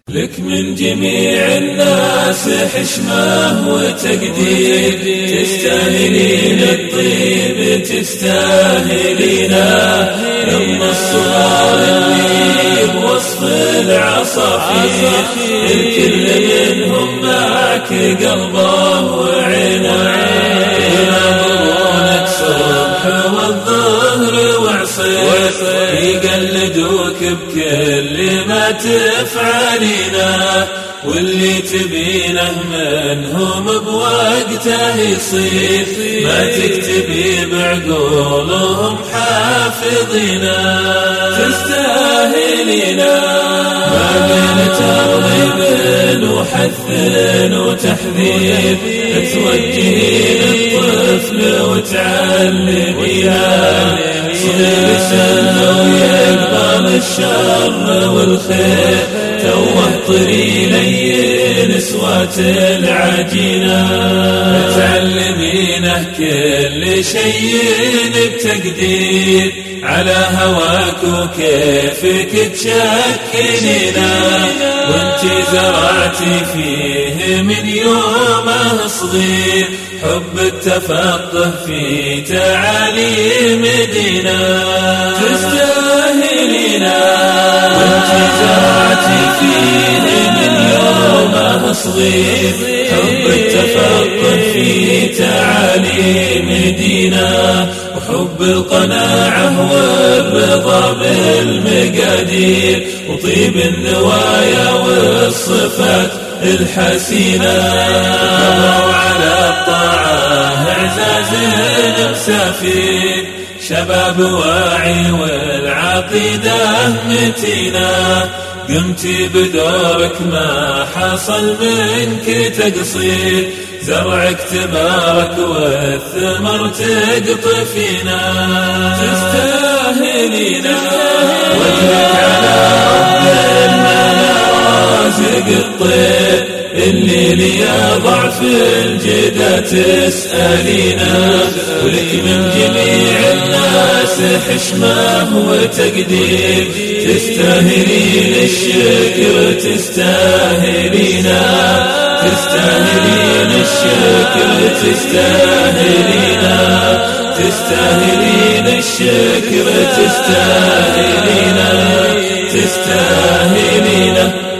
لك من جميع الناس حشمة وتقدير، تستاهلين الطيب تستاهلينه، لما الصغار اللي بوصف العصافير، الكل منهم معك قلبه وعينه، يناظرونك صبح والظهر وعصير، يقلدوك بكل ما تفعلينه، واللي تبينه منهم بوقته يصير، ما تكتبي بعقولهم حافظينه، تستاهلينه، ما بين ترغيب وحث وتحذير، توجهين الطفل وتعلميها، صغير سنه ويقبل الشر والخير، توه طري لين سوات العجينة، تعلمينه كل شيء بتقدير، على هواك وكيفك تشكلينه، وانتي زرعتي فيه من يومه صغير، حب التفقه في تعاليم دينه، تستاهلينه، وانتي زرعتي فيه من يومه صغير، حب التفقه في تعاليم دينه، وحب القناعة والرضا بالمقادير، وطيب النوايا والصفات الحسينة، كبروا على الطاعة اعزاز مسافين، شباب واعي والعقيدة متينة، قمتي بدورك ما حصل منك تقصير، زرعك تبارك والثمر تقطفينا، تستاهلينا، وجهك على رب المنى رازق الطير، اللي ليضع في الجدة تسألينا، ولك من جميع الناس حشمة وتقدير، تستاهلين الشكر تستاهلينا، تستاهلين الشكر تستاهلينا، تستاهلين الشكر تستاهلينا، تستاهلينا.